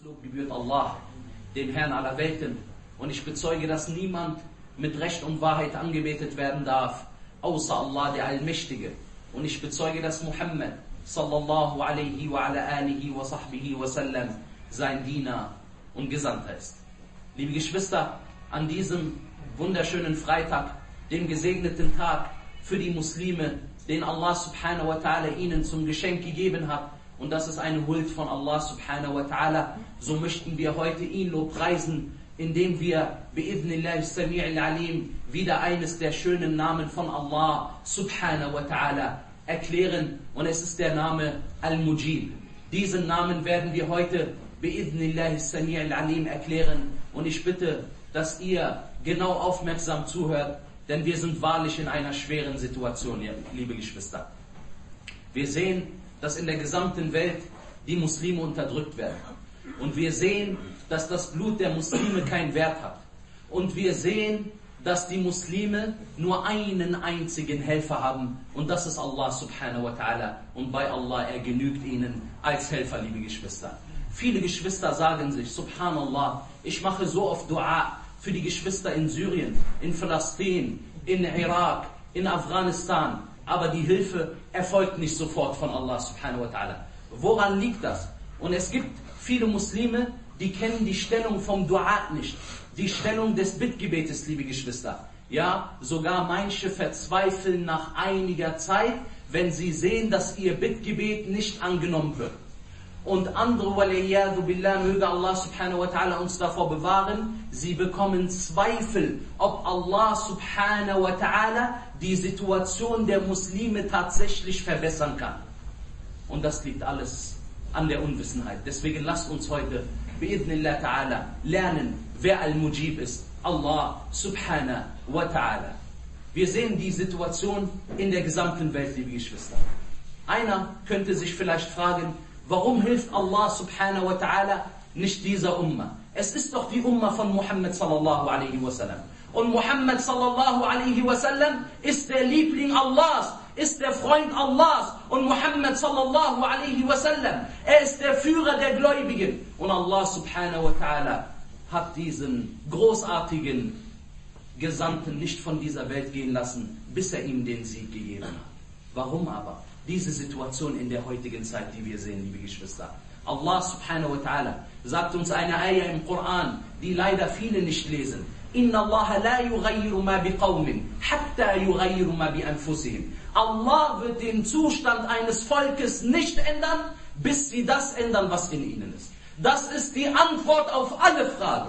Lob gebührt Allah, dem Herrn aller Welten, und ich bezeuge, dass niemand mit Recht und Wahrheit angebetet werden darf, außer Allah, der Allmächtige. Und ich bezeuge, dass Muhammad sallallahu alaihi wa ala alihi wa sahbihi wa sallam sein Diener und Gesandter ist. Liebe Geschwister, an diesem wunderschönen Freitag, dem gesegneten Tag für die Muslime, den Allah subhanahu wa ta'ala ihnen zum Geschenk gegeben hat, und das ist eine Huld von Allah subhanahu wa ta'ala, so möchten wir heute ihn lobpreisen, indem wir bi'idhnillahi sami'il alim wieder eines der schönen Namen von Allah subhanahu wa ta'ala erklären, und es ist der Name Al-Mujib. Diesen Namen werden wir heute bi'idhnillahi sami'il alim erklären, und ich bitte, dass ihr genau aufmerksam zuhört, denn wir sind wahrlich in einer schweren Situation, liebe Geschwister. Wir sehen, dass in der gesamten Welt die Muslime unterdrückt werden. Und wir sehen, dass das Blut der Muslime keinen Wert hat. Und wir sehen, dass die Muslime nur einen einzigen Helfer haben, und das ist Allah subhanahu wa ta'ala. Und bei Allah, er genügt ihnen als Helfer, liebe Geschwister. Viele Geschwister sagen sich, Subhanallah, ich mache so oft Dua für die Geschwister in Syrien, in Palästina, in Irak, in Afghanistan, aber die Hilfe erfolgt nicht sofort von Allah subhanahu wa ta'ala. Woran liegt das? Und es gibt viele Muslime, die kennen die Stellung vom Dua nicht, die Stellung des Bittgebetes, liebe Geschwister. Ja, sogar manche verzweifeln nach einiger Zeit, wenn sie sehen, dass ihr Bittgebet nicht angenommen wird. Und andere, waliyadu billah, möge Allah subhanahu wa ta'ala uns davor bewahren, sie bekommen Zweifel, ob Allah subhanahu wa ta'ala die Situation der Muslime tatsächlich verbessern kann. Und das liegt alles an der Unwissenheit. Deswegen lasst uns heute, bi'idhnillah ta'ala, lernen, wer Al-Mujib ist. Allah subhanahu wa ta'ala. Wir sehen die Situation in der gesamten Welt, liebe Geschwister. Einer könnte sich vielleicht fragen, warum hilft Allah subhanahu wa ta'ala nicht dieser Umma? Es ist doch die Umma von Muhammad sallallahu alaihi wasallam. Und Muhammad sallallahu alaihi wasallam ist der Liebling Allahs, ist der Freund Allahs. Und Muhammad sallallahu alaihi wasallam, er ist der Führer der Gläubigen. Und Allah subhanahu wa ta'ala hat diesen großartigen Gesandten nicht von dieser Welt gehen lassen, bis er ihm den Sieg gegeben hat. Warum aber? Diese Situation in der heutigen Zeit, die wir sehen, liebe Geschwister. Allah subhanahu wa ta'ala sagt uns eine Ayah im Koran, die leider viele nicht lesen. Inna Allah la yughayyiru ma biqawmin, hatta yughayyiru ma bi anfusihim. Allah wird den Zustand eines Volkes nicht ändern, bis sie das ändern, was in ihnen ist. Das ist die Antwort auf alle Fragen.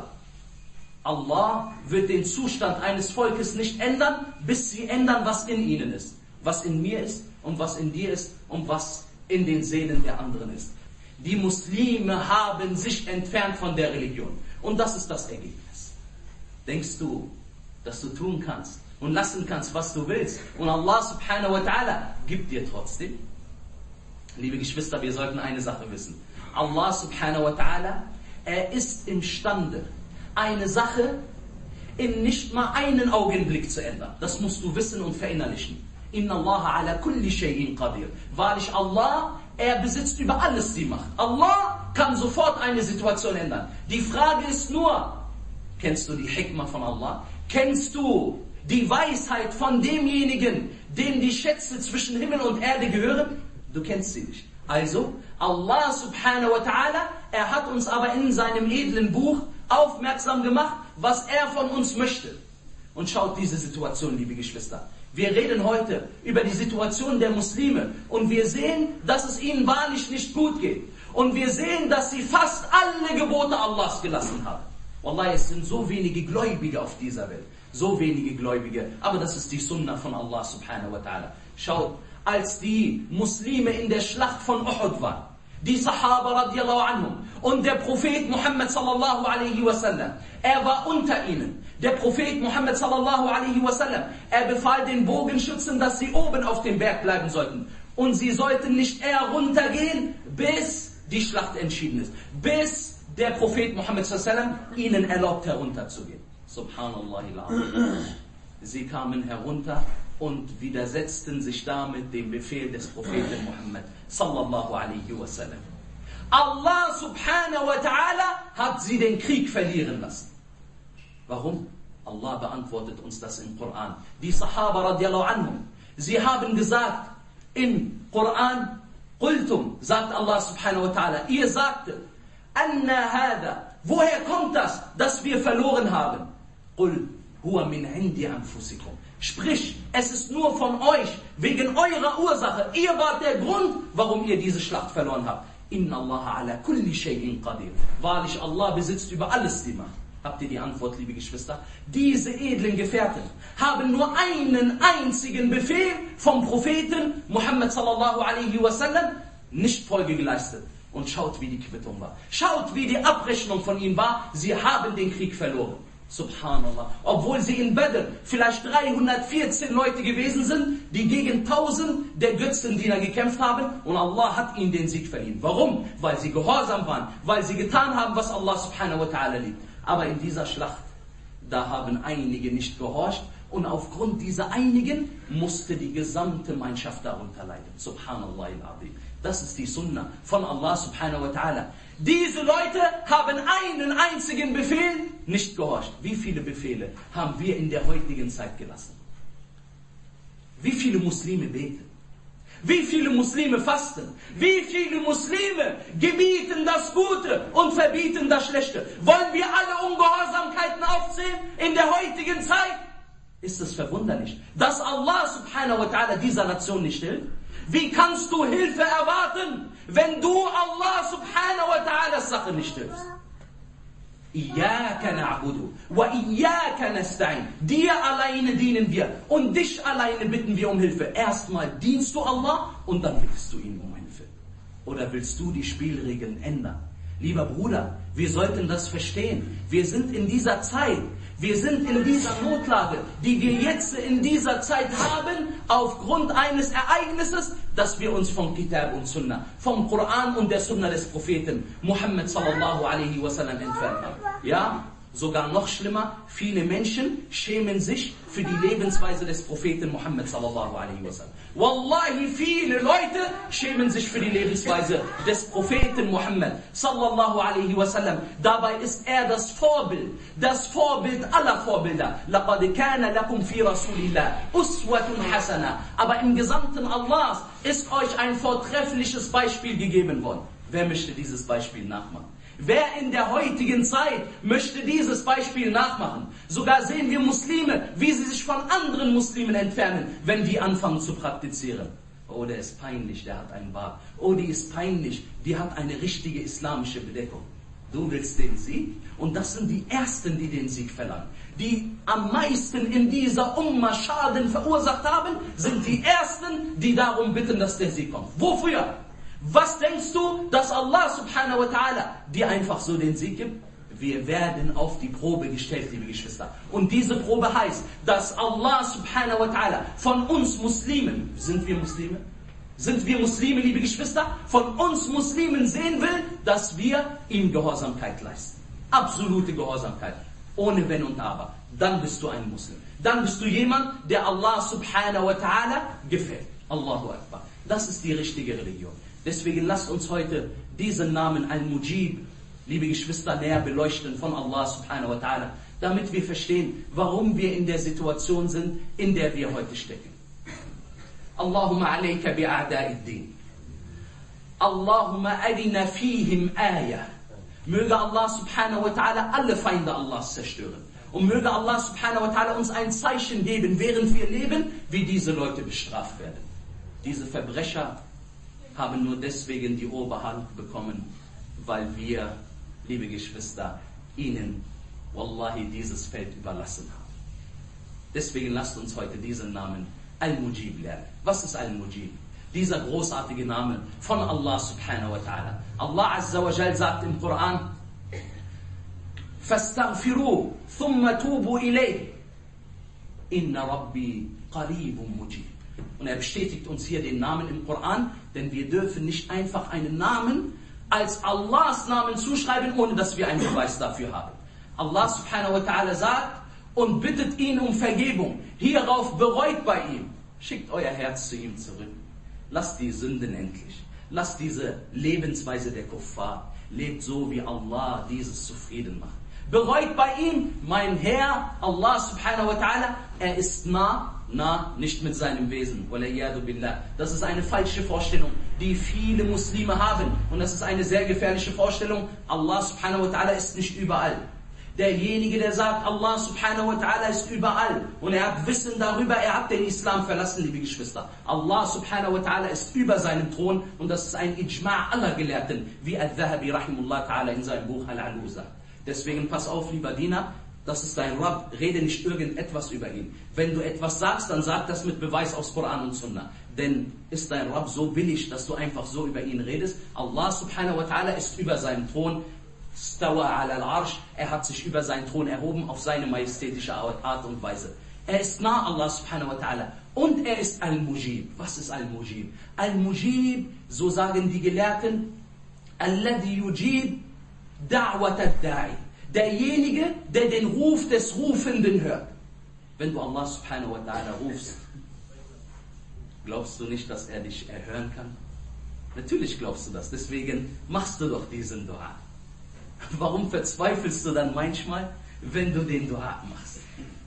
Allah wird den Zustand eines Volkes nicht ändern, bis sie ändern, was in ihnen ist. Was in mir ist und was in dir ist und was in den Seelen der anderen ist. Die Muslime haben sich entfernt von der Religion. Und das ist das Ergebnis. Denkst du, dass du tun kannst und lassen kannst, was du willst, und Allah subhanahu wa ta'ala gibt dir trotzdem? Liebe Geschwister, wir sollten eine Sache wissen. Allah subhanahu wa ta'ala, er ist imstande, eine Sache in nicht mal einen Augenblick zu ändern. Das musst du wissen und verinnerlichen. Inna Allah ala kulli shay'in qadir. Wahrlich Allah, er besitzt über alles die Macht. Allah kann sofort eine Situation ändern. Die Frage ist nur, kennst du die Hikmah von Allah? Kennst du die Weisheit von demjenigen, dem die Schätze zwischen Himmel und Erde gehören? Du kennst sie nicht. Also, Allah subhanahu wa ta'ala, er hat uns aber in seinem edlen Buch aufmerksam gemacht, was er von uns möchte. Und schaut diese Situation, liebe Geschwister. Wir reden heute über die Situation der Muslime und wir sehen, dass es ihnen wahrlich nicht gut geht. Und wir sehen, dass sie fast alle Gebote Allahs gelassen haben. Wallahi, es sind so wenige Gläubige auf dieser Welt. So wenige Gläubige. Aber das ist die Sunnah von Allah subhanahu wa ta'ala. Schaut, als die Muslime in der Schlacht von Uhud waren, die Sahaba radiallahu anhum und der Prophet Muhammad sallallahu alaihi wasallam, er war unter ihnen. Der Prophet Muhammad sallallahu alaihi wasallam, er befahl den Bogenschützen, dass sie oben auf dem Berg bleiben sollten. Und sie sollten nicht eher runtergehen, bis die Schlacht entschieden ist. Bis der Prophet Muhammad sallallahu alaihi wasallam ihnen erlaubt, herunterzugehen. Subhanallah. Sie kamen herunter und widersetzten sich damit dem Befehl des Propheten Muhammad sallallahu alaihi wasallam. Allah subhanahu wa ta'ala hat sie den Krieg verlieren lassen. Warum? Allah beantwortet uns das im Koran. Die Sahaba radiallahu anhum, sie haben gesagt im Koran, Qultum, sagt Allah subhanahu wa ta'ala, ihr sagtet, Anna hada, woher kommt das, dass wir verloren haben? Qul, huwa min indi anfusikum. Sprich, es ist nur von euch, wegen eurer Ursache. Ihr wart der Grund, warum ihr diese Schlacht verloren habt. Inna Allah ala kulli shay'in qadir. Wahrlich, Allah besitzt über alles die Macht. Habt ihr die Antwort, liebe Geschwister? Diese edlen Gefährten haben nur einen einzigen Befehl vom Propheten Muhammad sallallahu alaihi wasallam nicht Folge geleistet. Und schaut, wie die Quittung war. Schaut, wie die Abrechnung von ihm war. Sie haben den Krieg verloren. Subhanallah. Obwohl sie in Badr vielleicht 314 Leute gewesen sind, die gegen 1000 der Götzendiener gekämpft haben, und Allah hat ihnen den Sieg verliehen. Warum? Weil sie gehorsam waren, weil sie getan haben, was Allah subhanahu wa ta'ala liebt. Aber in dieser Schlacht, da haben einige nicht gehorcht, und aufgrund dieser einigen musste die gesamte Mannschaft darunter leiden. Subhanallah al-Azim. Das ist die Sunna von Allah subhanahu wa ta'ala. Diese Leute haben einen einzigen Befehl nicht gehorcht. Wie viele Befehle haben wir in der heutigen Zeit gelassen? Wie viele Muslime beten? Wie viele Muslime fasten? Wie viele Muslime gebieten das Gute und verbieten das Schlechte? Wollen wir alle Ungehorsamkeiten aufzählen in der heutigen Zeit? Ist es verwunderlich, dass Allah subhanahu wa ta'ala dieser Nation nicht hilft? Wie kannst du Hilfe erwarten, wenn du Allah subhanahu wa ta'alas Sache nicht hilfst? Iyaka na'budu wa iyaka nasta'in. Dir alleine dienen wir und dich alleine bitten wir um Hilfe. Erstmal dienst du Allah und dann bittest du ihn um Hilfe. Oder willst du die Spielregeln ändern? Lieber Bruder, wir sollten das verstehen. Wir sind in dieser Zeit, wir sind in dieser Notlage, die wir jetzt in dieser Zeit haben, aufgrund eines Ereignisses, dass wir uns vom Kitab und Sunnah, vom Koran und der Sunnah des Propheten Muhammad sallallahu alaihi wasallam entfernt haben. Ja, sogar noch schlimmer, viele Menschen schämen sich für die Lebensweise des Propheten Muhammad sallallahu alaihi wasallam. Wallahi, viele Leute schämen sich für die Lebensweise des Propheten Muhammad sallallahu alaihi wasallam. Dabei ist er das Vorbild aller Vorbilder. لَقَدْ كَانَ لَكُمْ فِي رَسُولِ اللَّهِ أُسْوَةٌ حَسَنَةٌ. Aber im Gesamten Allahs ist euch ein vortreffliches Beispiel gegeben worden. Wer möchte dieses Beispiel nachmachen? Wer in der heutigen Zeit möchte dieses Beispiel nachmachen? Sogar sehen wir Muslime, wie sie sich von anderen Muslimen entfernen, wenn die anfangen zu praktizieren. Oh, der ist peinlich, der hat einen Bart. Oh, die ist peinlich, die hat eine richtige islamische Bedeckung. Du willst den Sieg? Und das sind die Ersten, die den Sieg verlangen. Die am meisten in dieser Umma Schaden verursacht haben, sind die Ersten, die darum bitten, dass der Sieg kommt. Wofür? Was denkst du, dass Allah subhanahu wa ta'ala dir einfach so den Sieg gibt? Wir werden auf die Probe gestellt, liebe Geschwister. Und diese Probe heißt, dass Allah subhanahu wa ta'ala von uns Muslimen, sind wir Muslime? Sind wir Muslime, liebe Geschwister? Von uns Muslimen sehen will, dass wir ihm Gehorsamkeit leisten. Absolute Gehorsamkeit. Ohne Wenn und Aber. Dann bist du ein Muslim. Dann bist du jemand, der Allah subhanahu wa ta'ala gefällt. Allahu Akbar. Das ist die richtige Religion. Deswegen lasst uns heute diesen Namen Al-Mujib, liebe Geschwister, näher beleuchten von Allah subhanahu wa ta'ala, damit wir verstehen, warum wir in der Situation sind, in der wir heute stecken. Allahumma alayka bi'a'da'id din. Allahumma arina fihim ayah. Möge Allah subhanahu wa ta'ala alle Feinde Allahs zerstören. Und möge Allah subhanahu wa ta'ala uns ein Zeichen geben, während wir leben, wie diese Leute bestraft werden. Diese Verbrecher haben nur deswegen die Oberhand bekommen, weil wir, liebe Geschwister, ihnen, wallahi, dieses Feld überlassen haben. Deswegen lasst uns heute diesen Namen Al-Mujib lernen. Was ist Al-Mujib? Dieser großartige Name von Allah subhanahu wa ta'ala. Allah azza wa jal sagt im Koran, فَاسْتَغْفِرُوا ثُمَّ تُوبُوا إِلَيْهِ إِنَّ رَبِّي قَرِيبٌ مُجِيبٌ. Und er bestätigt uns hier den Namen im Koran, denn wir dürfen nicht einfach einen Namen als Allahs Namen zuschreiben, ohne dass wir einen Beweis dafür haben. Allah subhanahu wa ta'ala sagt und bittet ihn um Vergebung. Hierauf bereut bei ihm. Schickt euer Herz zu ihm zurück. Lasst die Sünden endlich. Lass diese Lebensweise der Kuffar. Lebt so, wie Allah dieses zufrieden macht. Bereut bei ihm, mein Herr, Allah subhanahu wa ta'ala, er ist nah, nicht mit seinem Wesen. Das ist eine falsche Vorstellung, die viele Muslime haben. Und das ist eine sehr gefährliche Vorstellung. Allah subhanahu wa ta'ala ist nicht überall. Derjenige, der sagt, Allah subhanahu wa ta'ala ist überall und er hat Wissen darüber, er hat den Islam verlassen, liebe Geschwister. Allah subhanahu wa ta'ala ist über seinem Thron und das ist ein Ijma' aller Gelehrten, wie Al-Dhahabi rahimullah ta'ala in seinem Buch Al-Alu sagt. Deswegen pass auf, lieber Diener, das ist dein Rabb, rede nicht irgendetwas über ihn. Wenn du etwas sagst, dann sag das mit Beweis aus Koran und Sunnah. Denn ist dein Rabb so billig, dass du einfach so über ihn redest? Allah subhanahu wa ta'ala ist über seinem Thron. Stawa ala al-Arsh, er hat sich über seinen Thron erhoben auf seine majestätische Art und Weise. Er ist nah, Allah subhanahu wa ta'ala. Und er ist Al-Mujib. Was ist Al-Mujib? Al-Mujib, so sagen die Gelehrten, Alladhi yujib da'wat ad-da'i. Derjenige, der den Ruf des Rufenden hört. Wenn du Allah subhanahu wa ta'ala rufst, glaubst du nicht, dass er dich erhören kann? Natürlich glaubst du das, deswegen machst du doch diesen Dua. Warum verzweifelst du dann manchmal, wenn du den Dua machst?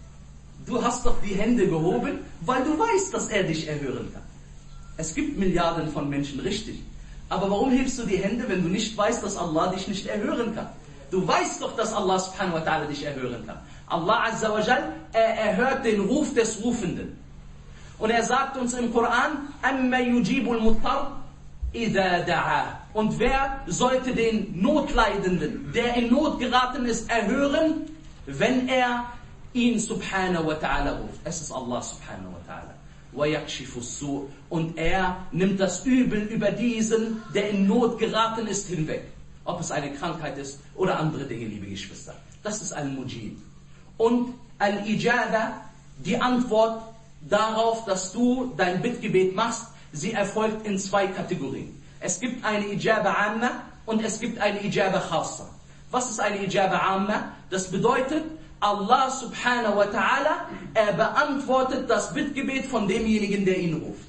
Du hast doch die Hände gehoben, weil du weißt, dass er dich erhören kann. Es gibt Milliarden von Menschen, richtig. Aber warum hebst du die Hände, wenn du nicht weißt, dass Allah dich nicht erhören kann? Du weißt doch, dass Allah subhanahu wa ta'ala dich erhören kann. Allah azza wa jal, er erhört den Ruf des Rufenden. Und er sagt uns im Koran, أَمَّا يُجِيبُ الْمُضْطَرَّ إِذَا دَعَاهُ. Und wer sollte den Notleidenden, der in Not geraten ist, erhören, wenn er ihn subhanahu wa ta'ala ruft? Es ist Allah subhanahu wa ta'ala. وَيَكْشِفُ السُّوء. Und er nimmt das Übel über diesen, der in Not geraten ist, hinweg. Ob es eine Krankheit ist oder andere Dinge, liebe Geschwister. Das ist Al-Mujib. Und Al-Ijaba, die Antwort darauf, dass du dein Bittgebet machst, sie erfolgt in zwei Kategorien. Es gibt eine Ijaba Amma und es gibt eine Ijaba Khassa. Was ist eine Ijaba Amma? Das bedeutet, Allah subhanahu wa ta'ala, er beantwortet das Bittgebet von demjenigen, der ihn ruft.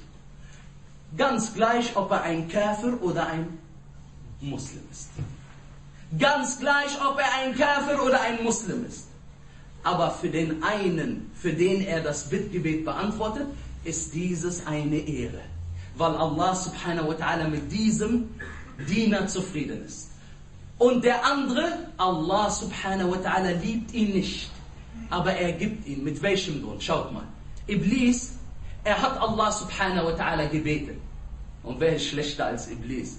Ganz gleich, ob er ein Kafir oder ein Muslim ist. Ganz gleich, ob er ein Kafir oder ein Muslim ist. Aber für den einen, für den er das Bittgebet beantwortet, ist dieses eine Ehre. Weil Allah subhanahu wa ta'ala mit diesem Diener zufrieden ist. Und der andere, Allah subhanahu wa ta'ala liebt ihn nicht. Aber er gibt ihn. Mit welchem Grund? Schaut mal. Iblis, er hat Allah subhanahu wa ta'ala gebeten. Und wer ist schlechter als Iblis?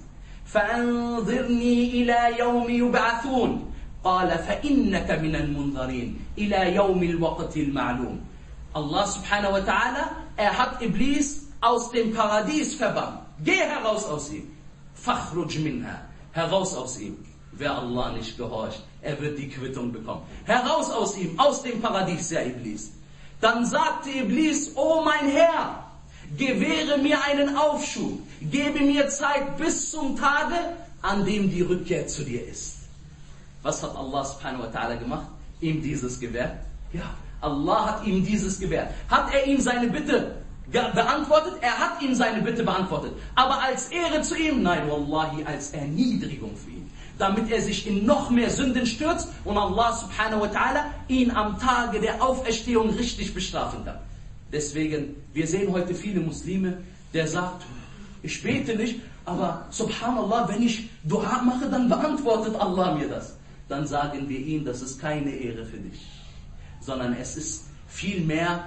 فَأَنظِرْنِي إِلَى يَوْمِ يُبْعَثُونَ قَالَ فَإِنَّكَ مِنَ الْمُنظَرِينَ إِلَى يَوْمِ الْوَقْتِ الْمَعْلُومِ. Allah subhanahu wa ta'ala, er hat Iblis aus dem Paradies verbannt. Geh heraus aus ihm. فَخْرُجْ مِنْهَا. Heraus aus ihm. Wer Allah nicht gehorcht, er wird die Quittung bekommen. Heraus aus ihm, aus dem Paradies, ja Iblis. Dann sagte Iblis, oh mein Herr, gewähre mir einen Aufschub, gebe mir Zeit bis zum Tage, an dem die Rückkehr zu dir ist. Was hat Allah subhanahu wa ta'ala gemacht? Ihm dieses gewährt? Ja, Allah hat ihm dieses gewährt. Hat er ihm seine Bitte beantwortet? Er hat ihm seine Bitte beantwortet. Aber als Ehre zu ihm? Nein, wallahi, als Erniedrigung für ihn. Damit er sich in noch mehr Sünden stürzt und Allah subhanahu wa ta'ala ihn am Tage der Auferstehung richtig bestrafen kann. Deswegen, wir sehen heute viele Muslime, der sagt, ich bete nicht, aber subhanallah, wenn ich Dua mache, dann beantwortet Allah mir das. Dann sagen wir ihm, das ist keine Ehre für dich, sondern es ist vielmehr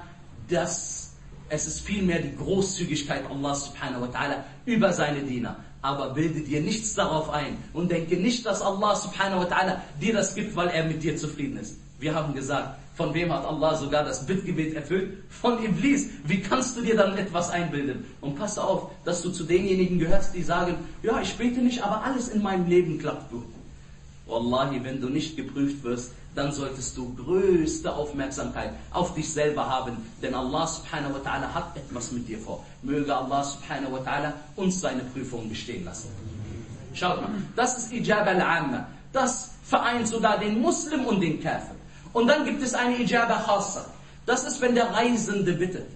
die Großzügigkeit Allah subhanahu wa ta'ala über seine Diener. Aber bilde dir nichts darauf ein und denke nicht, dass Allah subhanahu wa ta'ala dir das gibt, weil er mit dir zufrieden ist. Wir haben gesagt, von wem hat Allah sogar das Bittgebet erfüllt? Von Iblis. Wie kannst du dir dann etwas einbilden? Und pass auf, dass du zu denjenigen gehörst, die sagen, ja, ich bete nicht, aber alles in meinem Leben klappt gut. Wallahi, wenn du nicht geprüft wirst, dann solltest du größte Aufmerksamkeit auf dich selber haben. Denn Allah subhanahu wa ta'ala hat etwas mit dir vor. Möge Allah subhanahu wa ta'ala uns seine Prüfung bestehen lassen. Schaut mal, das ist Ijaba al-Amma. Das vereint sogar den Muslim und den Kafir. Und dann gibt es eine Ijaba Khassa. Das ist, wenn der Reisende bittet.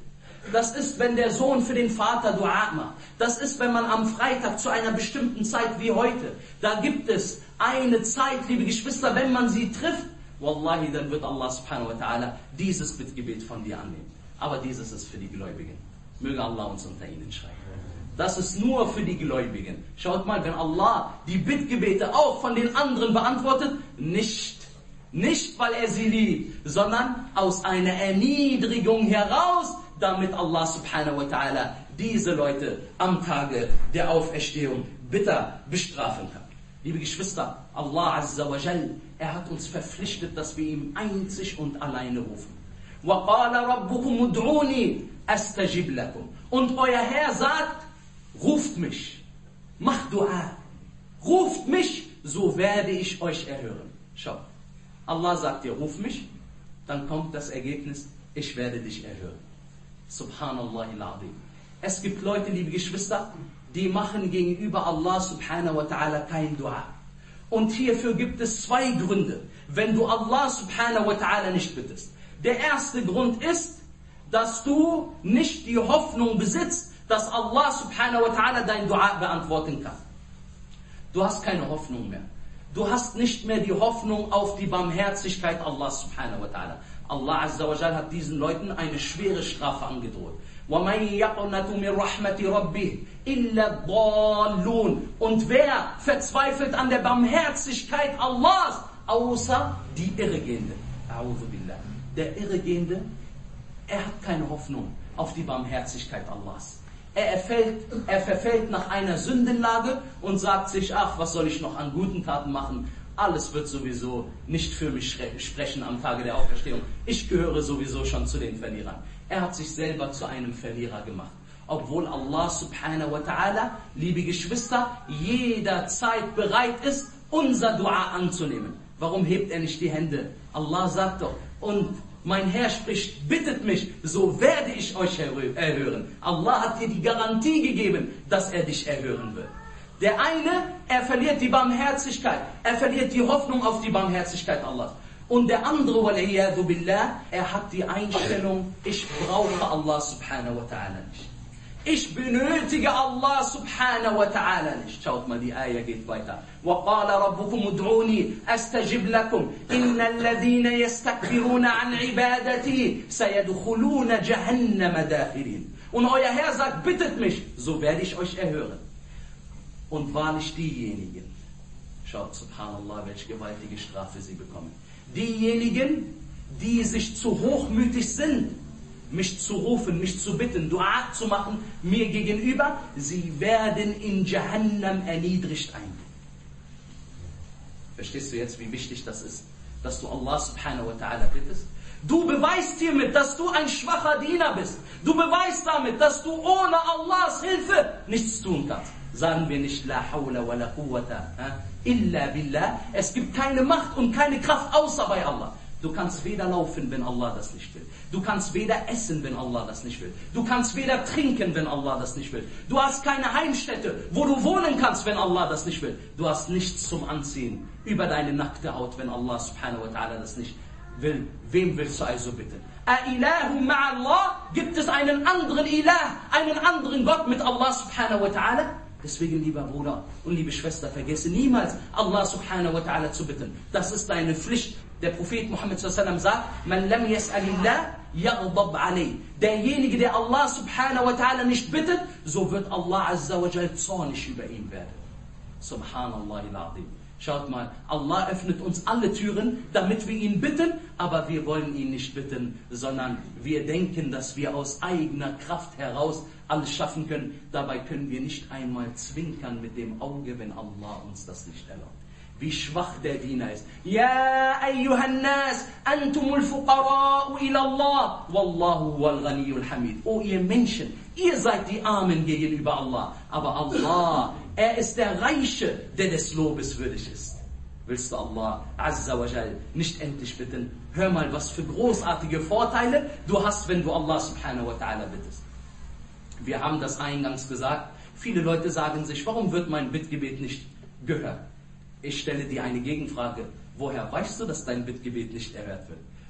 Das ist, wenn der Sohn für den Vater Dua macht. Das ist, wenn man am Freitag zu einer bestimmten Zeit wie heute, da gibt es eine Zeit, liebe Geschwister, wenn man sie trifft, Wallahi, dann wird Allah subhanahu wa ta'ala dieses Bittgebet von dir annehmen. Aber dieses ist für die Gläubigen. Möge Allah uns unter ihnen schreiben. Das ist nur für die Gläubigen. Schaut mal, wenn Allah die Bittgebete auch von den anderen beantwortet, nicht weil er sie liebt, sondern aus einer Erniedrigung heraus, damit Allah subhanahu wa ta'ala diese Leute am Tage der Auferstehung bitter bestrafen kann. Liebe Geschwister, Allah azza wa jal, er hat uns verpflichtet, dass wir ihm einzig und alleine rufen. وَقَالَ رَبُّكُمُ ادْعُونِي أَسْتَجِبْ لَكُمْ. Und euer Herr sagt, ruft mich, macht Dua, ruft mich, so werde ich euch erhören. Schau, Allah sagt dir, ruf mich, dann kommt das Ergebnis, ich werde dich erhören. Subhanallah al-Azim. Es gibt Leute, liebe Geschwister, die machen gegenüber Allah subhanahu wa ta'ala kein Dua. Und hierfür gibt es zwei Gründe, wenn du Allah subhanahu wa ta'ala nicht bittest. Der erste Grund ist, dass du nicht die Hoffnung besitzt, dass Allah subhanahu wa ta'ala dein Dua beantworten kann. Du hast keine Hoffnung mehr. Du hast nicht mehr die Hoffnung auf die Barmherzigkeit Allah subhanahu wa ta'ala. Allah azza wa jal hat diesen Leuten eine schwere Strafe angedroht. وَمَنْ يَقْنَتُ مِنْ رَحْمَةِ رَبِّهِ إِلَّا الضَّالُّونَ. Und wer verzweifelt an der Barmherzigkeit Allahs, außer die Irregehende. A'udhu billah. Der Irregehende, er hat keine Hoffnung auf die Barmherzigkeit Allahs. Er verfällt nach einer Sündenlage und sagt sich, ach, was soll ich noch an guten Taten machen? Alles wird sowieso nicht für mich sprechen am Tage der Auferstehung. Ich gehöre sowieso schon zu den Verlierern. Er hat sich selber zu einem Verlierer gemacht. Obwohl Allah subhanahu wa ta'ala, liebe Geschwister, jederzeit bereit ist, unser Dua anzunehmen. Warum hebt er nicht die Hände? Allah sagt doch, und mein Herr spricht, bittet mich, so werde ich euch erhören. Allah hat dir die Garantie gegeben, dass er dich erhören wird. Der eine, er verliert die Barmherzigkeit, er verliert die Hoffnung auf die Barmherzigkeit Allahs. Und der andere, waliyadu billah, er hat die Einstellung, ich brauche Allah subhanahu wa ta'ala nicht. Ich benötige Allah subhanahu wa ta'ala nicht. Schaut mal, die Ayah geht weiter. وَقَالَ رَبُّكُمُ ادْعُونِي أَسْتَجِبْ لَكُمْ إِنَّ الَّذِينَ يَسْتَكْبِرُونَ عَنْ عِبَادَتِي سَيَدْخُلُونَ جَهَنَّمَ دَاخِرِينَ. Und euer Herr sagt, bittet mich, so werde ich euch erhören. Und wahrlich diejenigen, schaut, subhanallah, welche gewaltige Strafe sie bekommen. Diejenigen, die sich zu hochmütig sind, mich zu rufen, mich zu bitten, Dua zu machen, mir gegenüber, sie werden in Jahannam erniedrigt eingehen. Verstehst du jetzt, wie wichtig das ist, dass du Allah subhanahu wa ta'ala bittest? Du beweist hiermit, dass du ein schwacher Diener bist. Du beweist damit, dass du ohne Allahs Hilfe nichts tun kannst. Sagen wir nicht, la hawla wa la quwwata illa billah. Es gibt keine Macht und keine Kraft außer bei Allah. Du kannst weder laufen, wenn Allah das nicht will. Du kannst weder essen, wenn Allah das nicht will. Du kannst weder trinken, wenn Allah das nicht will. Du hast keine Heimstätte, wo du wohnen kannst, wenn Allah das nicht will. Du hast nichts zum Anziehen über deine nackte Haut, wenn Allah subhanahu wa ta'ala das nicht will. Wem willst du also bitten? A-ilahu ma'allah? Gibt es einen anderen Ilah, einen anderen Gott mit Allah subhanahu wa ta'ala? Deswegen, lieber Bruder und liebe Schwester, vergesse niemals, Allah subhanahu wa ta'ala zu bitten. Das ist deine Pflicht. Der Prophet Muhammad sallallahu alaihi wasallam sagt, man lam yas'alillah yaghdab alayh. Derjenige, der Allah subhanahu wa ta'ala nicht bittet, so wird Allah azza wa jal zornig über ihn werden. Subhanallah al-Azim. Schaut mal, Allah öffnet uns alle Türen, damit wir ihn bitten, aber wir wollen ihn nicht bitten, sondern wir denken, dass wir aus eigener Kraft heraus alles schaffen können. Dabei können wir nicht einmal zwinkern mit dem Auge, wenn Allah uns das nicht erlaubt. Wie schwach der Diener ist. Ja, ayyuhan nas, antumul fuqara'u ila Allah, wallahu wal ghaniyyul hamid. O ihr Menschen, ihr seid die Armen gegenüber Allah, aber Allah, er ist der Reiche, der des Lobes würdig ist. Willst du Allah azza wa jal nicht endlich bitten? Hör mal, was für großartige Vorteile du hast, wenn du Allah subhanahu wa ta'ala bittest. Wir haben das eingangs gesagt. Viele Leute sagen sich, warum wird mein Bittgebet nicht gehört? Ich stelle dir eine Gegenfrage. Woher weißt du, dass dein Bittgebet nicht erhört wird?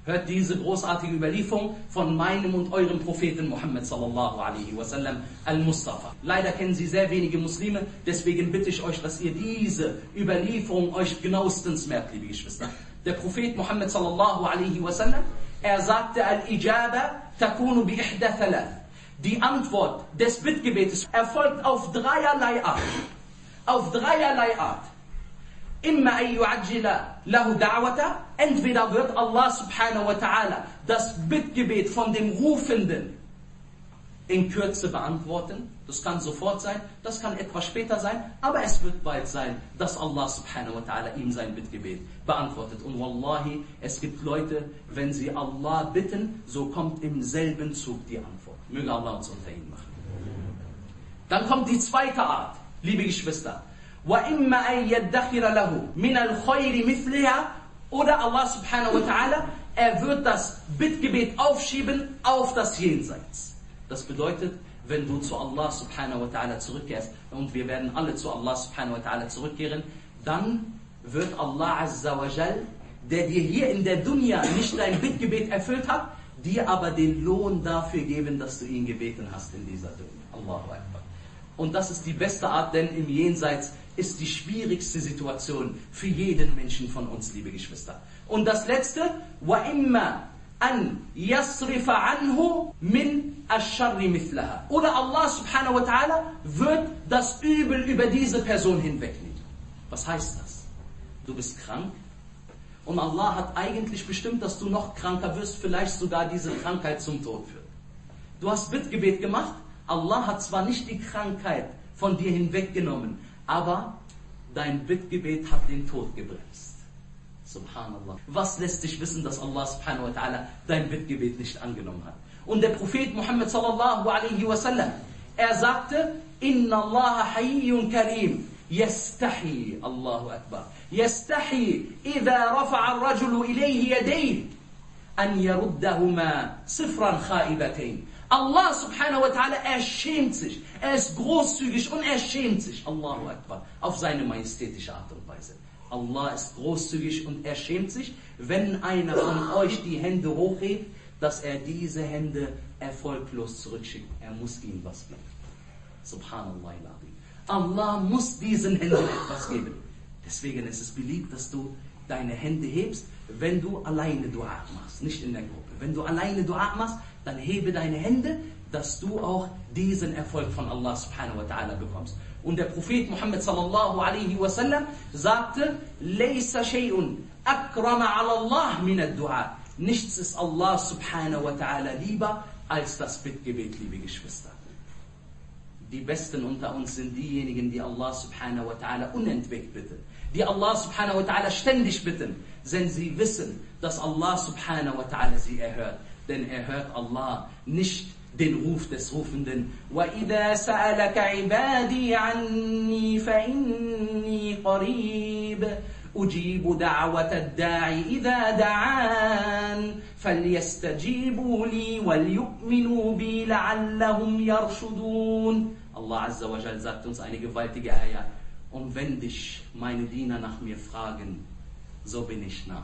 hört diese großartige Überlieferung von meinem und eurem Propheten Muhammad sallallahu alaihi wasallam al-Mustafa. Leider kennen Sie sehr wenige Muslime, deswegen bitte ich euch, dass ihr diese Überlieferung euch genauestens merkt, liebe Geschwister. Der Prophet Muhammad sallallahu alaihi wasallam, er sagte, al-Ijaba takunu bi ihda thalath. Die Antwort des Bittgebetes erfolgt auf dreierlei Art. Auf dreierlei Art. Imma an yu'ajjila lahu da'wata, entweder wird Allah subhanahu wa ta'ala das Bittgebet von dem Rufenden in Kürze beantworten. Das kann sofort sein, das kann etwas später sein, aber es wird bald sein, dass Allah subhanahu wa ta'ala ihm sein Bittgebet beantwortet. Und wallahi, es gibt Leute, wenn sie Allah bitten, so kommt im selben Zug die Antwort. Möge Allah uns unter ihnen machen. Dann kommt die zweite Art, liebe Geschwister. وَإِمَّا أَن يَدَّخِرَ لَهُ مِنَ الْخَيْرِ مِثْلِهَا, oder Allah subhanahu wa ta'ala, er wird das Bittgebet aufschieben auf das Jenseits. Das bedeutet, wenn du zu Allah subhanahu wa ta'ala zurückkehrst, und wir werden alle zu Allah subhanahu wa ta'ala zurückkehren, dann wird Allah azza wa jal, der dir hier in der Dunya nicht dein Bittgebet erfüllt hat, dir aber den Lohn dafür geben, dass du ihn gebeten hast in dieser Dunya. Allahu Akbar. Und das ist die beste Art, denn im Jenseits ist die schwierigste Situation für jeden Menschen von uns, liebe Geschwister. Und das letzte, وَإِمَّا أَنْ يَصْرِفَ عَنْهُ مِنْ الشَّرِّ مِثْلَهَا. Oder Allah subhanahu wa ta'ala wird das Übel über diese Person hinwegnehmen. Was heißt das? Du bist krank und Allah hat eigentlich bestimmt, dass du noch kranker wirst, vielleicht sogar diese Krankheit zum Tod führt. Du hast Bittgebet gemacht, Allah hat zwar nicht die Krankheit von dir hinweggenommen, aber dein Bittgebet hat den Tod gebremst. Subhanallah. Was lässt dich wissen, dass Allah subhanahu wa ta'ala dein Bittgebet nicht angenommen hat? Und der Prophet Muhammad sallallahu alaihi wasallam, er sagte, Inna Allah hayyun karim, yastahi, Allahu Akbar, yastahi, idha rafa'a ar-rajulu ilayhi yadayhi, an yaruddahuma sifran khaibatayn. Allah subhanahu wa ta'ala, er schämt sich, er ist großzügig und er schämt sich, Allahu Akbar, auf seine majestätische Art und Weise. Allah ist großzügig und er schämt sich, wenn einer von euch die Hände hochhebt, dass er diese Hände erfolglos zurückschickt. Er muss ihnen was geben. Subhanallah. Allah muss diesen Händen etwas geben. Deswegen ist es beliebt, dass du deine Hände hebst, wenn du alleine Dua machst, nicht in der Gruppe. Wenn du alleine Dua machst, dann hebe deine Hände, dass du auch diesen Erfolg von Allah subhanahu wa ta'ala bekommst. Und der Prophet Muhammad sallallahu alaihi wasallam sagte, Laysa shay'un akrama ala Allah min ad-du'a. Nichts ist Allah subhanahu wa ta'ala lieber als das Bittgebet, liebe Geschwister. Die Besten unter uns sind diejenigen, die Allah subhanahu wa ta'ala unentwegt bitten. Die Allah subhanahu wa ta'ala ständig bitten, denn sie wissen, dass Allah subhanahu wa ta'ala sie erhört. Denn er hört Allah nicht den Ruf des Rufenden. وَإِذَا سَأَلَكَ عِبَادِي عَنِّي فَإِنِّي قَرِيبٌ أُجِيبُ دَعْوَةَ الدَّاعِ إِذَا دَعَانِ فَلْيَسْتَجِيبُوا لِي وَلْيُؤْمِنُوا بِي لَعَلَّهُمْ يَرْشُدُونَ. Allah Azza wa Jal sagt uns eine gewaltige Ayah. Und wenn dich meine Diener nach mir fragen, so bin ich nah.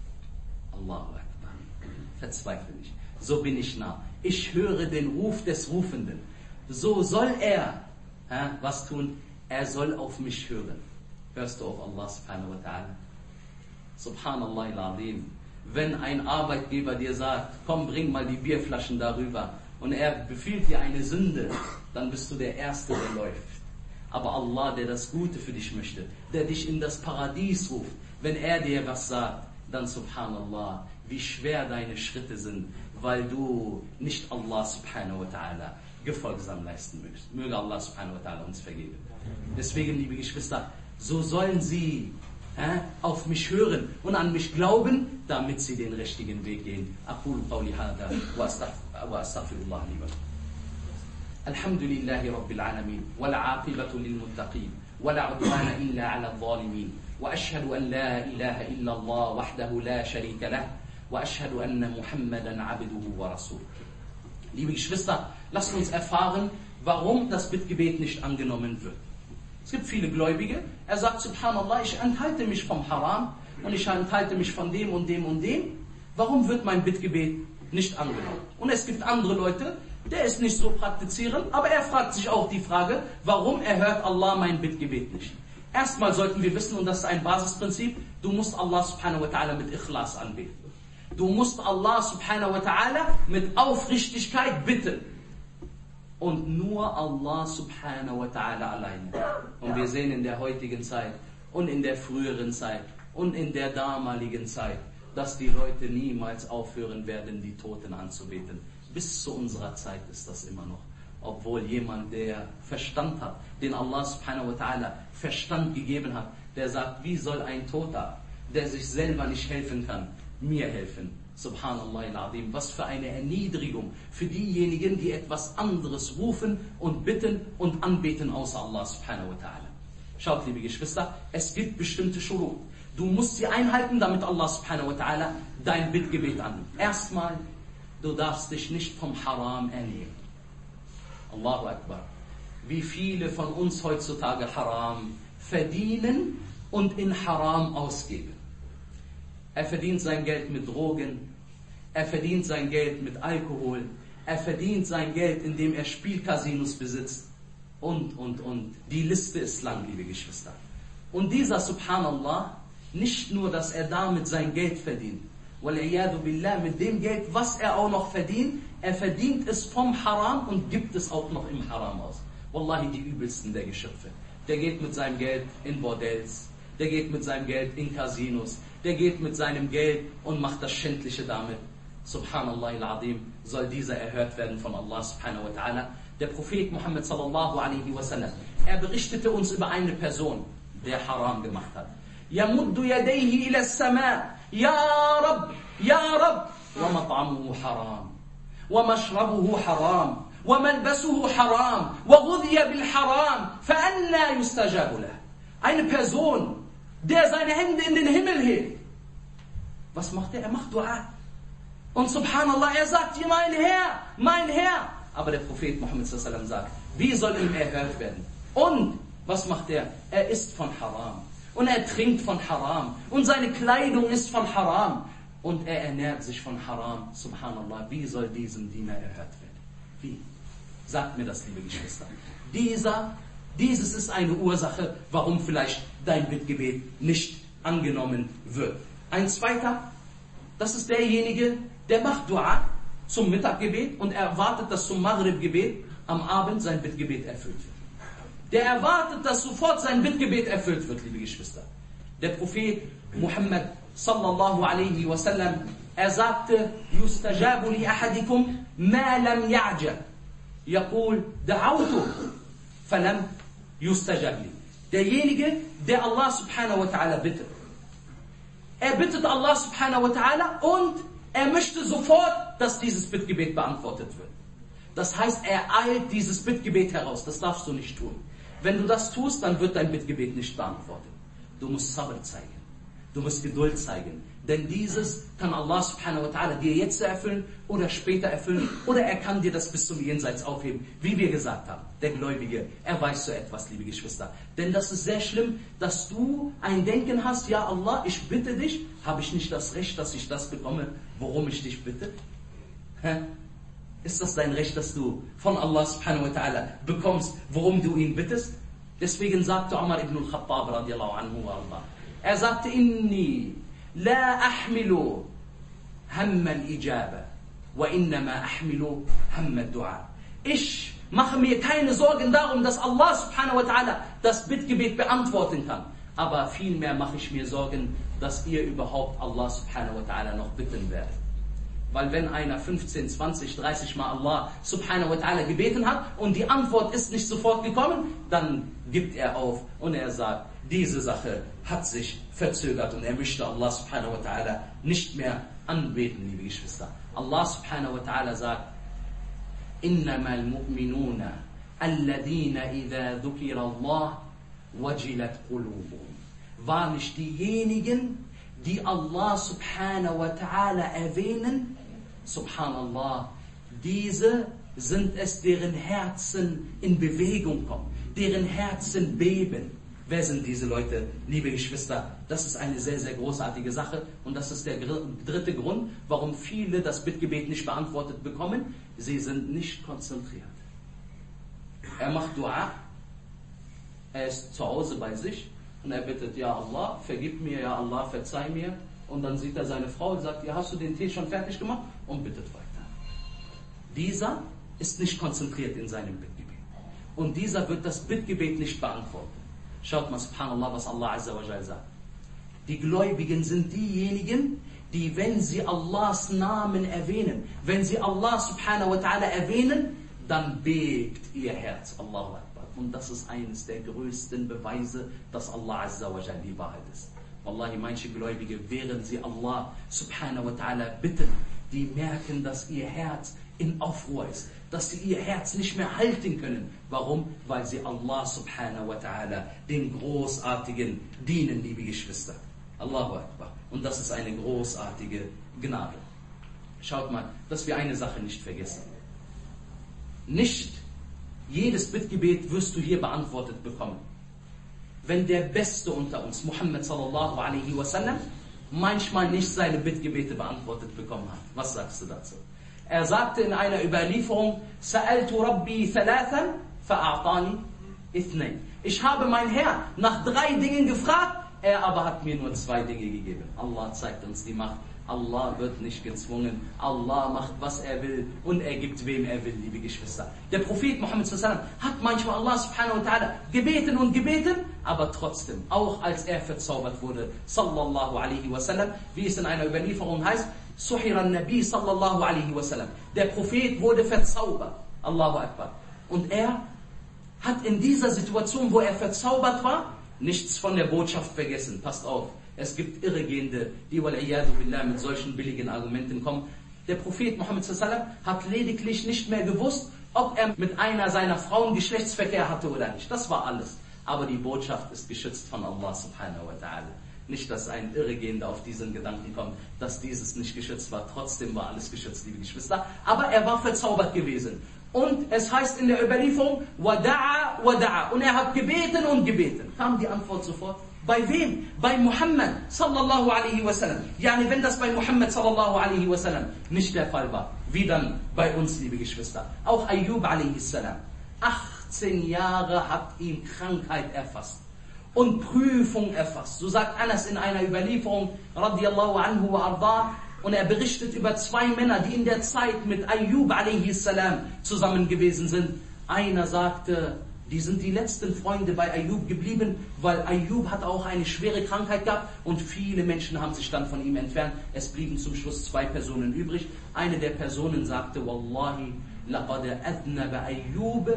Allahu Akbar. Verzweifle nicht. So bin ich nah. Ich höre den Ruf des Rufenden. So soll er was tun? Er soll auf mich hören. Hörst du auf Allah subhanahu wa ta'ala? Subhanallah al-Azim. Wenn ein Arbeitgeber dir sagt, komm, bring mal die Bierflaschen darüber, und er befiehlt dir eine Sünde, dann bist du der Erste, der läuft. Aber Allah, der das Gute für dich möchte, der dich in das Paradies ruft, wenn er dir was sagt, dann subhanallah, wie schwer deine Schritte sind, weil du nicht Allah subhanahu wa ta'ala gefolgsam leisten möchtest. Möge Allah subhanahu wa ta'ala uns vergeben. Deswegen, liebe Geschwister, so sollen sie auf mich hören und an mich glauben, damit sie den richtigen Weg gehen. Aqulu qawli hadha wa astaghfirullah li wa lakum. Alhamdulillahi rabbil alamin wal aqibatu lil muttaqin wala udwana illa ala adh-dhalimin wa ashhadu an la ilaha illa Allah wahdahu la sharika lah wa ashhadu anna Muhammadan abduhu wa rasuluh. Liebe Geschwister, lasst uns erfahren, warum das Bittgebet nicht angenommen wird. Es gibt viele Gläubige, er sagt, subhanallah, ich enthalte mich vom Haram und ich enthalte mich von dem und dem und dem, warum wird mein Bittgebet nicht angenommen? Und es gibt andere Leute, der ist nicht so praktizierend, aber er fragt sich auch die Frage, warum erhört Allah mein Bittgebet nicht? Erstmal sollten wir wissen, und das ist ein Basisprinzip, du musst Allah subhanahu wa ta'ala mit Ikhlas anbeten. Du musst Allah subhanahu wa ta'ala mit Aufrichtigkeit bitten. Und nur Allah subhanahu wa ta'ala alleine. Und wir sehen in der heutigen Zeit und in der früheren Zeit und in der damaligen Zeit, dass die Leute niemals aufhören werden, die Toten anzubeten. Bis zu unserer Zeit ist das immer noch. Obwohl jemand, der Verstand hat, den Allah subhanahu wa ta'ala Verstand gegeben hat, der sagt, wie soll ein Toter, der sich selber nicht helfen kann, mir helfen? Subhanallah al-Azim, was für eine Erniedrigung für diejenigen, die etwas anderes rufen und bitten und anbeten außer Allah subhanahu wa ta'ala. Schaut, liebe Geschwister, es gibt bestimmte Schurut. Du musst sie einhalten, damit Allah subhanahu wa ta'ala dein Bittgebet annimmt. Erstmal, du darfst dich nicht vom Haram ernähren. Allahu Akbar. Wie viele von uns heutzutage Haram verdienen und in Haram ausgeben. Er verdient sein Geld mit Drogen, er verdient sein Geld mit Alkohol, er verdient sein Geld, indem er Spielcasinos besitzt und. Die Liste ist lang, liebe Geschwister. Und dieser Subhanallah, nicht nur, dass er damit sein Geld verdient, wal'iyadu billah, mit dem Geld, was er auch noch verdient, er verdient es vom Haram und gibt es auch noch im Haram aus. Wallahi, die übelsten der Geschöpfe. Der geht mit seinem Geld in Bordells, der geht mit seinem Geld in Casinos, der geht mit seinem Geld und macht das Schändliche damit. Subhanallah al-Azim, soll dieser erhört werden von Allah subhanahu wa ta'ala. Der Prophet Muhammad sallallahu alaihi wasallam, er berichtete uns über eine Person, der Haram gemacht hat. يَمُدُّ يَدَيْهِ إِلَى السَّمَاءِ يَا رَبِّ يَا رَبِّ وَمَطْعَمُهُ حَرَامٌ وَمَشْرَبُهُ حَرَامٌ وَمَلْبَسُهُ حَرَامٌ وَغُذِيَ بِالْحَرَامِ فَأَنَّى يُسْتَجَابُ لَهُ. Eine Person, der seine Hände in den Himmel hebt. Was macht er? Er macht Dua. Und subhanallah, er sagt hier, mein Herr, mein Herr. Aber der Prophet Muhammad sallallahu alaihi wasallam sagt, wie soll ihm erhört werden? Und was macht er? Er isst von Haram. Und er trinkt von Haram. Und seine Kleidung ist von Haram. Und er ernährt sich von Haram. Subhanallah, wie soll diesem Diener erhört werden? Wie? Sagt mir das, liebe Geschwister. Dieses ist eine Ursache, warum vielleicht dein Bittgebet nicht angenommen wird. Ein zweiter, das ist derjenige, der macht Dua zum Mittaggebet und erwartet, dass zum Maghrib-Gebet am Abend sein Bittgebet erfüllt wird. Der erwartet, dass sofort sein Bittgebet erfüllt wird, liebe Geschwister. Der Prophet Muhammad sallallahu alaihi wasallam, er sagte, yustajabu li ahadikum ma lam ya'ja. Yaqul da'awtu falam yustajab li. Derjenige, der Allah subhanahu wa ta'ala bittet. Er bittet Allah subhanahu wa ta'ala und er möchte sofort, dass dieses Bittgebet beantwortet wird. Das heißt, er eilt dieses Bittgebet heraus. Das darfst du nicht tun. Wenn du das tust, dann wird dein Bittgebet nicht beantwortet. Du musst Sabr zeigen. Du musst Geduld zeigen. Denn dieses kann Allah subhanahu wa ta'ala dir jetzt erfüllen oder später erfüllen. Oder er kann dir das bis zum Jenseits aufheben. Wie wir gesagt haben, der Gläubige, er weiß so etwas, liebe Geschwister. Denn das ist sehr schlimm, dass du ein Denken hast, ja Allah, ich bitte dich, habe ich nicht das Recht, dass ich das bekomme, worum ich dich bitte? Ist das dein Recht, dass du von Allah subhanahu wa ta'ala bekommst, worum du ihn bittest? Deswegen sagte Umar ibn al-Khattab radiallahu anhu wa Allah. Er sagte, Inni la ahmilu hamma al-ijaba wa innama ahmilu hamma al-dua. Ich mache mir keine Sorgen darum, dass Allah subhanahu wa ta'ala das Bittgebet beantworten kann. Aber vielmehr mache ich mir Sorgen, dass ihr überhaupt Allah subhanahu wa ta'ala noch bitten werdet. Weil wenn einer 15, 20, 30 Mal Allah subhanahu wa ta'ala gebeten hat und die Antwort ist nicht sofort gekommen, dann gibt er auf und er sagt, diese Sache hat sich verzögert und er möchte Allah subhanahu wa ta'ala nicht mehr anbeten, liebe Geschwister. Allah subhanahu wa ta'ala sagt, innamal mu'minuna alladhina idha dhukira Allah wajilat qulubuhum. Wahrlich diejenigen, die Allah subhanahu wa ta'ala erwähnen, subhanallah, diese sind es, deren Herzen in Bewegung kommen, deren Herzen beben. Wer sind diese Leute, liebe Geschwister? Das ist eine sehr, sehr großartige Sache und das ist der dritte Grund, warum viele das Bittgebet nicht beantwortet bekommen. Sie sind nicht konzentriert. Er macht Dua, er ist zu Hause bei sich und er bittet, ja Allah, vergib mir, ja Allah, verzeih mir. Und dann sieht er seine Frau und sagt, ja, hast du den Tee schon fertig gemacht? Und bittet weiter. Dieser ist nicht konzentriert in seinem Bittgebet. Und dieser wird das Bittgebet nicht beantworten. Schaut mal, subhanallah, was Allah Azza wa Jal sagt. Die Gläubigen sind diejenigen, die, wenn sie Allahs Namen erwähnen, wenn sie Allah subhanahu wa ta'ala erwähnen, dann bebt ihr Herz. Allahu Akbar. Und das ist eines der größten Beweise, dass Allah Azza wa Jal die Wahrheit ist. Wallahi, manche Gläubige, während sie Allah subhanahu wa ta'ala bitten, die merken, dass ihr Herz in Aufruhr ist, dass sie ihr Herz nicht mehr halten können. Warum? Weil sie Allah subhanahu wa ta'ala, dem Großartigen, dienen, liebe Geschwister. Allahu Akbar. Und das ist eine großartige Gnade. Schaut mal, dass wir eine Sache nicht vergessen. Nicht jedes Bittgebet wirst du hier beantwortet bekommen. Wenn der Beste unter uns, Muhammad sallallahu alaihi wasallam, manchmal nicht seine Bittgebete beantwortet bekommen hat. Was sagst du dazu? Er sagte in einer Überlieferung, Sa'altu Rabbi thalathan, fa'a'tani ithnain. Ich habe mein Herr nach 3 Dingen gefragt, er aber hat mir nur 2 Dinge gegeben. Allah zeigt uns die Macht. Allah wird nicht gezwungen. Allah macht, was er will und er gibt, wem er will, liebe Geschwister. Der Prophet Muhammad sallallahu alaihi wasallam hat manchmal Allah subhanahu wa ta'ala gebeten und gebeten, aber trotzdem, auch als er verzaubert wurde, sallallahu alaihi wasallam, wie es in einer Überlieferung heißt, Suhira Nabi sallallahu alaihi wasallam. Der Prophet wurde verzaubert. Allahu Akbar. Und er hat in dieser Situation, wo er verzaubert war, nichts von der Botschaft vergessen. Passt auf. Es gibt Irregehende, die wal'iyadu billah mit solchen billigen Argumenten kommen. Der Prophet Muhammad sallallahu alaihi wasallam hat lediglich nicht mehr gewusst, ob er mit einer seiner Frauen Geschlechtsverkehr hatte oder nicht. Das war alles. Aber die Botschaft ist geschützt von Allah subhanahu wa ta'ala. Nicht, dass ein Irregehender auf diesen Gedanken kommt, dass dieses nicht geschützt war. Trotzdem war alles geschützt, liebe Geschwister. Aber er war verzaubert gewesen. Und es heißt in der Überlieferung, wada'a, wada'a. Und er hat gebeten und gebeten. Kam die Antwort sofort? Bei wem? Bei Muhammad sallallahu alaihi wasallam. Yani wenn das bei Muhammad sallallahu alaihi wasallam nicht der Fall war, wie dann bei uns, liebe Geschwister. Auch Ayyub alaihi salam. 18 Jahre hat ihn Krankheit erfasst und Prüfung erfasst. So sagt Anas in einer Überlieferung, radiyallahu anhu wa arda, und er berichtet über 2 Männer, die in der Zeit mit Ayyub alaihi salam zusammen gewesen sind. Einer sagte, die sind die letzten Freunde bei Ayyub geblieben, weil Ayyub hat auch eine schwere Krankheit gehabt und viele Menschen haben sich dann von ihm entfernt. Es blieben zum Schluss 2 Personen übrig. Eine der Personen sagte, Wallahi, laqad adnaba Ayyub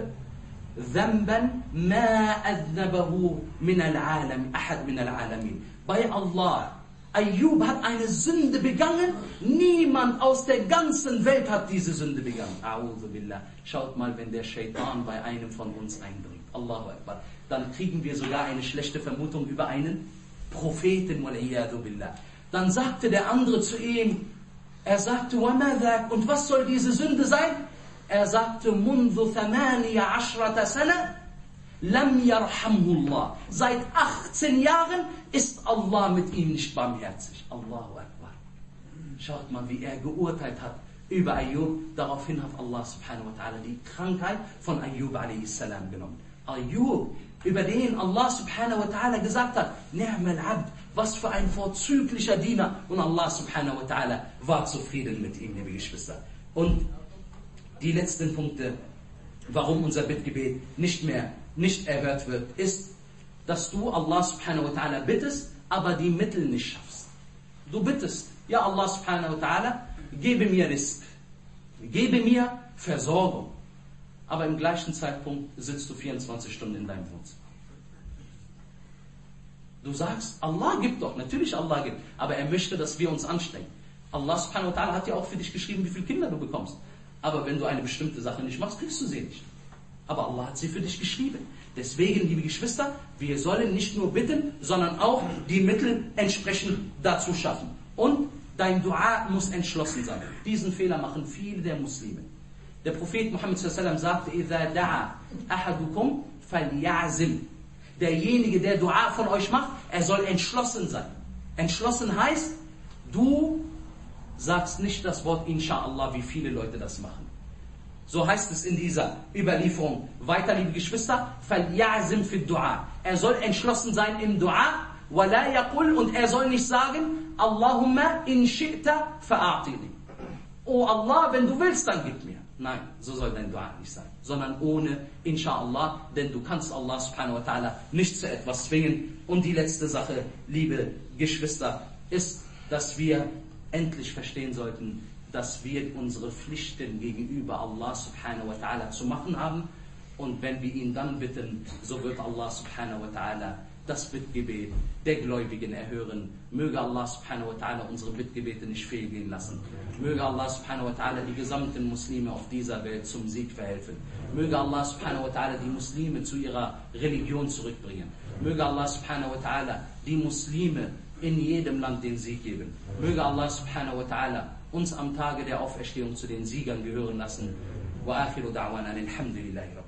dhanban ma adnabahu min al-alam, ahad min al-alamin. Bei Allah, Ayyub hat eine Sünde begangen, niemand aus der ganzen Welt hat diese Sünde begangen. A'udhu billah. Schaut mal, wenn der Shaitan bei einem von uns eindringt, Allahu Akbar, dann kriegen wir sogar eine schlechte Vermutung über einen Propheten, wal'iyadu billah. Dann sagte der andere zu ihm, er sagte, وَمَا ذَاكَ, und was soll diese Sünde sein? Er sagte, مُنذُ 18 سَنَةً Lam yarhamullah. Seit 18 Jahren ist Allah mit ihm nicht barmherzig. Allahu Akbar. Schaut mal, wie er geurteilt hat über Ayyub. Daraufhin hat Allah subhanahu wa ta'ala die Krankheit von Ayyub a.s. genommen. Ayyub, über den Allah subhanahu wa ta'ala gesagt hat, Ni'mal Abd, was für ein vorzüglicher Diener. Und Allah subhanahu wa ta'ala war zufrieden mit ihm, liebe Geschwister. Und die letzten Punkte, warum unser Bittgebet nicht erhört wird, ist, dass du Allah subhanahu wa ta'ala bittest, aber die Mittel nicht schaffst. Du bittest, ja Allah subhanahu wa ta'ala, gebe mir Rizq, gebe mir Versorgung. Aber im gleichen Zeitpunkt sitzt du 24 Stunden in deinem Wohnzimmer. Du sagst, Allah gibt doch, natürlich Allah gibt, aber er möchte, dass wir uns anstrengen. Allah subhanahu wa ta'ala hat ja auch für dich geschrieben, wie viele Kinder du bekommst. Aber wenn du eine bestimmte Sache nicht machst, kriegst du sie nicht. Aber Allah hat sie für dich geschrieben. Deswegen, liebe Geschwister, wir sollen nicht nur bitten, sondern auch die Mittel entsprechend dazu schaffen. Und dein Dua muss entschlossen sein. Diesen Fehler machen viele der Muslime. Der Prophet Muhammad sallallahu alaihi wasallam sagte, إِذَا دَعَا أَحَدُكُمْ فَلْيَعْزِمْ. derjenige, der Dua von euch macht, er soll entschlossen sein. Entschlossen heißt, du sagst nicht das Wort Insha'Allah, wie viele Leute das machen. So heißt es in dieser Überlieferung. Weiter, liebe Geschwister, فَلْيَعْزِمْ فِي الدُّعَى. Er soll entschlossen sein im Dua, وَلَا يَقُلْ, und er soll nicht sagen, Allahumma in shi'ta fa'a'tini. Oh Allah, wenn du willst, dann gib mir. Nein, so soll dein Dua nicht sein. Sondern ohne Insha'Allah, denn du kannst Allah subhanahu wa ta'ala nicht zu etwas zwingen. Und die letzte Sache, liebe Geschwister, ist, dass wir endlich verstehen sollten, dass wir unsere Pflichten gegenüber Allah subhanahu wa ta'ala zu machen haben. Und wenn wir ihn dann bitten, so wird Allah subhanahu wa ta'ala das Bittgebet der Gläubigen erhören. Möge Allah subhanahu wa ta'ala unsere Bittgebete nicht fehlgehen lassen. Möge Allah subhanahu wa ta'ala die gesamten Muslime auf dieser Welt zum Sieg verhelfen. Möge Allah subhanahu wa ta'ala die Muslime zu ihrer Religion zurückbringen. Möge Allah subhanahu wa ta'ala die Muslime in jedem Land den Sieg geben. Möge Allah subhanahu wa ta'ala uns am Tage der Auferstehung zu den Siegern gehören lassen. Wa akhiru da'wana alhamdulillahi.